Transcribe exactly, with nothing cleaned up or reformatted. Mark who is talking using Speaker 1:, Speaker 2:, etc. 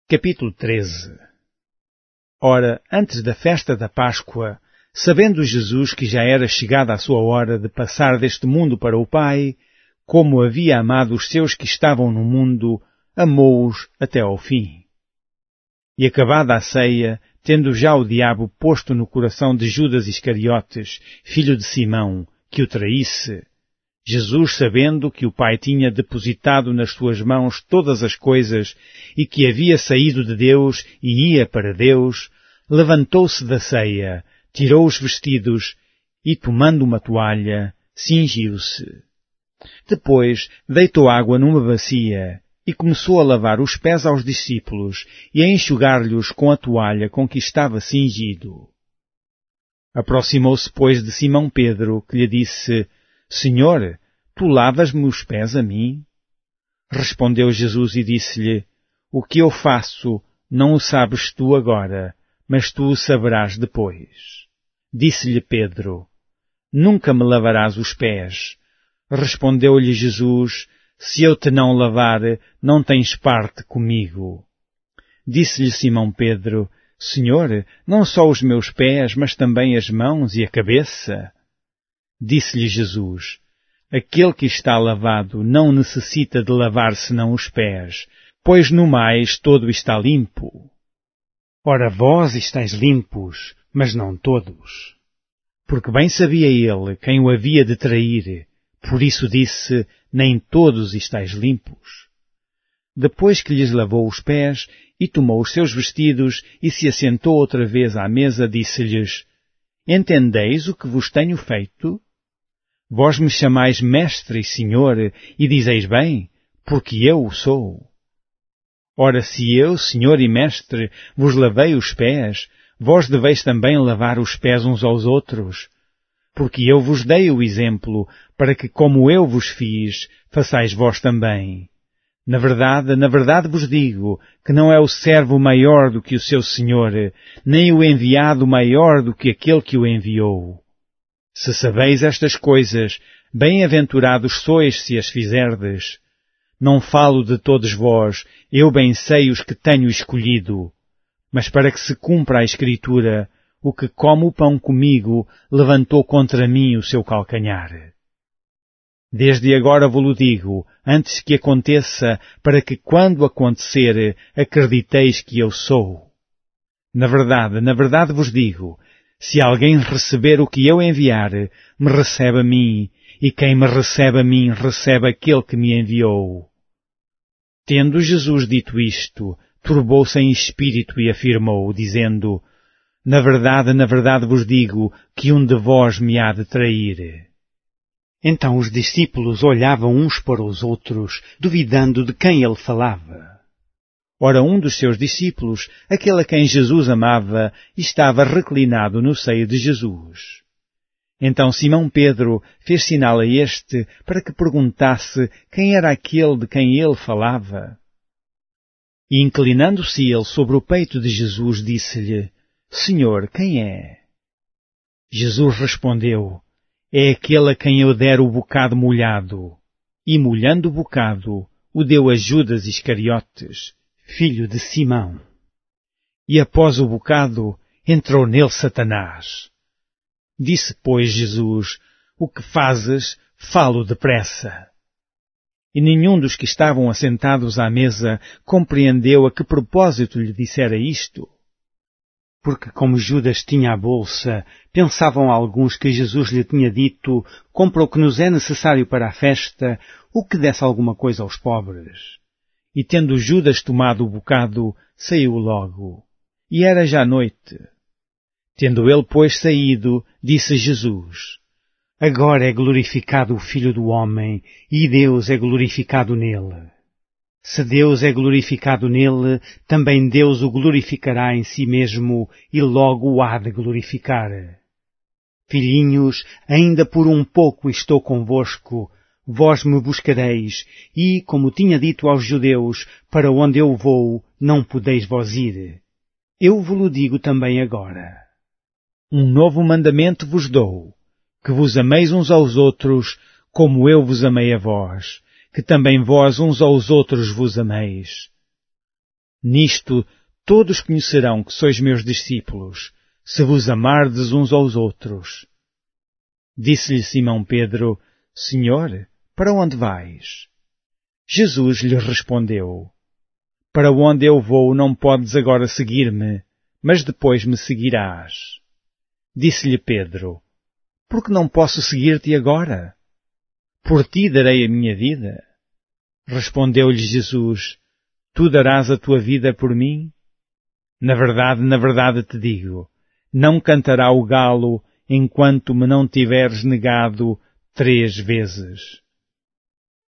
Speaker 1: Capítulo treze. Ora, antes da festa da Páscoa, sabendo Jesus que já era chegada a sua hora de passar deste mundo para o Pai, como havia amado os seus que estavam no mundo, amou-os até ao fim. E acabada a ceia, tendo já o diabo posto no coração de Judas Iscariotes, filho de Simão, que o traísse, Jesus, sabendo que o Pai tinha depositado nas suas mãos todas as coisas e que havia saído de Deus e ia para Deus, levantou-se da ceia, tirou os vestidos e, tomando uma toalha, cingiu-se. Depois deitou água numa bacia e começou a lavar os pés aos discípulos e a enxugar-lhes com a toalha com que estava cingido. Aproximou-se, pois, de Simão Pedro, que lhe disse: Senhor, tu lavas-me os pés a mim? Respondeu Jesus e disse-lhe: O que eu faço não o sabes tu agora, mas tu o saberás depois. Disse-lhe Pedro: Nunca me lavarás os pés. Respondeu-lhe Jesus: Se eu te não lavar, não tens parte comigo. Disse-lhe Simão Pedro: Senhor, não só os meus pés, mas também as mãos e a cabeça? Disse-lhe Jesus: Aquele que está lavado não necessita de lavar senão os pés, pois no mais todo está limpo. Ora, vós estáis limpos, mas não todos. Porque bem sabia ele quem o havia de trair, por isso disse: Nem todos estáis limpos. Depois que lhes lavou os pés e tomou os seus vestidos e se assentou outra vez à mesa, disse-lhes: Entendeis o que vos tenho feito? Vós me chamais Mestre e Senhor, e dizeis bem, porque eu o sou. Ora, se eu, Senhor e Mestre, vos lavei os pés, vós deveis também lavar os pés uns aos outros. Porque eu vos dei o exemplo, para que, como eu vos fiz, façais vós também. Na verdade, na verdade vos digo, que não é o servo maior do que o seu Senhor, nem o enviado maior do que aquele que o enviou. Se sabeis estas coisas, bem-aventurados sois se as fizerdes. Não falo de todos vós, eu bem sei os que tenho escolhido. Mas para que se cumpra a Escritura, o que come o pão comigo levantou contra mim o seu calcanhar. Desde agora vos-lo digo, antes que aconteça, para que quando acontecer, acrediteis que eu sou. Na verdade, na verdade vos digo, se alguém receber o que eu enviar, me recebe a mim, e quem me recebe a mim, recebe aquele que me enviou. Tendo Jesus dito isto, turbou-se em espírito e afirmou, dizendo: Na verdade, na verdade vos digo, que um de vós me há de trair. Então os discípulos olhavam uns para os outros, duvidando de quem ele falava. Ora, um dos seus discípulos, aquele a quem Jesus amava, estava reclinado no seio de Jesus. Então Simão Pedro fez sinal a este para que perguntasse quem era aquele de quem ele falava. E inclinando-se ele sobre o peito de Jesus, disse-lhe: Senhor, quem é? Jesus respondeu: É aquele a quem eu der o bocado molhado. E molhando o bocado, o deu a Judas Iscariotes, filho de Simão. E após o bocado, entrou nele Satanás. Disse, pois, Jesus: O que fazes, falo depressa. E nenhum dos que estavam assentados à mesa compreendeu a que propósito lhe dissera isto. Porque como Judas tinha a bolsa, pensavam alguns que Jesus lhe tinha dito: Compra o que nos é necessário para a festa, o que desse alguma coisa aos pobres. E tendo Judas tomado o bocado, saiu logo. E era já noite. Tendo ele, pois, saído, disse Jesus: Agora é glorificado o Filho do Homem, e Deus é glorificado nele. Se Deus é glorificado nele, também Deus o glorificará em si mesmo, e logo o há de glorificar. Filhinhos, ainda por um pouco estou convosco. Vós me buscareis, e, como tinha dito aos judeus, para onde eu vou, não podeis vós ir. Eu vos-lo digo também agora. Um novo mandamento vos dou, que vos ameis uns aos outros, como eu vos amei a vós, que também vós uns aos outros vos ameis. Nisto todos conhecerão que sois meus discípulos, se vos amardes uns aos outros. Disse-lhe Simão Pedro, Senhor, para onde vais? Jesus lhe respondeu, Para onde eu vou não podes agora seguir-me, mas depois me seguirás. Disse-lhe Pedro, Por que não posso seguir-te agora? Por ti darei a minha vida. Respondeu-lhe Jesus, Tu darás a tua vida por mim? Na verdade, na verdade te digo, não cantará o galo enquanto me não tiveres negado três vezes.